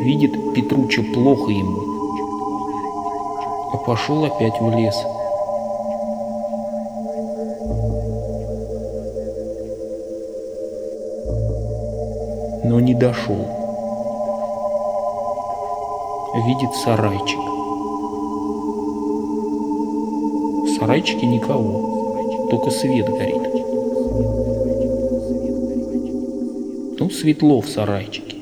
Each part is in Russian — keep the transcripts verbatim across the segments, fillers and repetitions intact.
видит Петруччо плохо ему, а пошел опять в лес. Но не дошел. Видит сарайчик. В сарайчике никого, только свет горит. Ну, светло в сарайчике.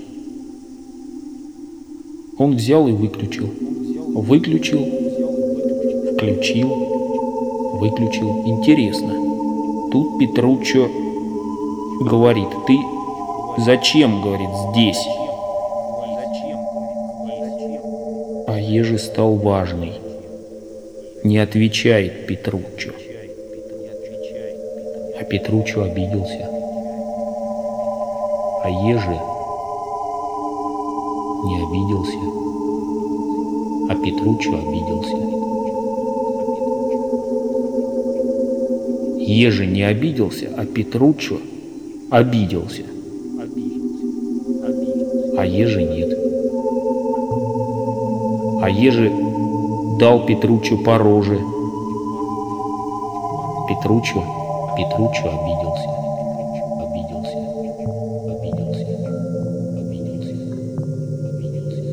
Он взял и выключил. Выключил, включил, выключил. Интересно. Тут Петруччо говорит: ты зачем, говорит, здесь? А еже стал важный. Не отвечает Петруччо. А Петруччо обиделся. А еже не обиделся. А Петруччо обиделся. Еже не обиделся, а Петруччо обиделся. А еже нет. А еже дал Петруччо по роже. Петруччо, Петруччо обиделся. Обиделся. Обиделся. Обиделся. Обиделся.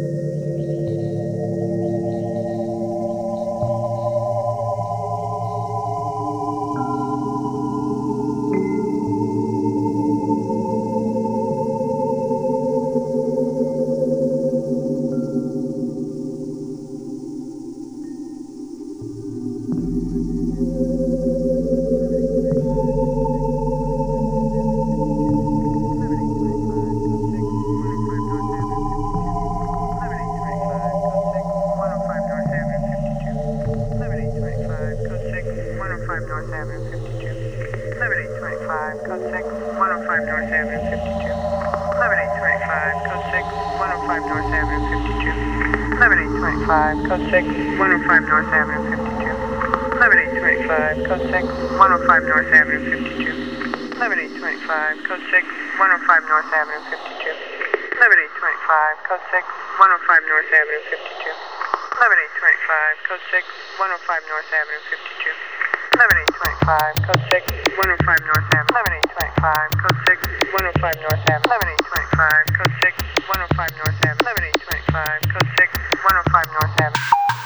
North Avenue fifty-two. eleven eight twenty-five, code six, one oh five North Avenue fifty-two. eleven eight twenty-five, code six, one oh five North Avenue fifty-two. eleven eight twenty-five, code six, one oh five North Avenue fifty-two. eleven eight twenty-five, code six, one oh five North Avenue fifty-two. eleven eight twenty-five, code six, one oh five North Avenue fifty-two. eleven eight twenty-five, code six, one oh five North Avenue fifty-two. eleven eight twenty-five, code six, one oh five North Avenue fifty-two. eleven eight twenty-five, code six, one oh five North Avenue. eleven eight twenty-five, code six, one oh five North Avenue. eleven eight twenty-five, code six, one oh five North Avenue. eleven eight twenty-five, code six, one oh five North Avenue.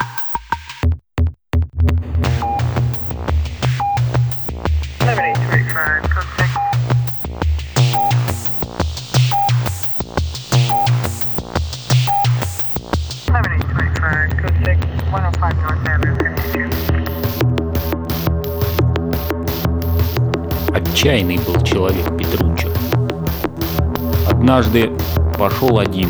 eleven eight twenty-five, code six. eleven eight twenty-five, code six, one oh five North Avenue fifty-two. Отчаянный был человек Петруччо. Однажды пошел один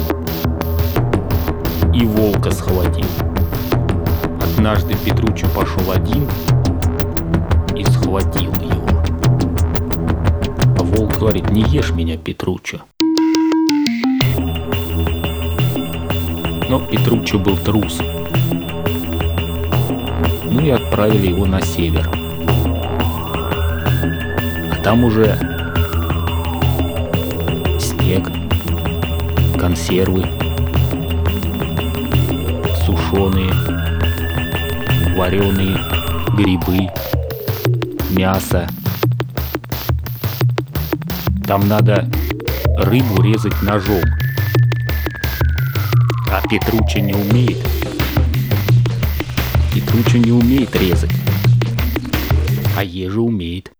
и волка схватил. Однажды Петруччо пошел один и схватил его. А волк говорит: не ешь меня, Петруччо. Но Петруччо был трус. Ну и отправили его на север. Там уже снег, консервы, сушеные, вареные грибы, мясо. Там надо рыбу резать ножом. А Петруччо не умеет. Петруччо не умеет резать. А еже умеет.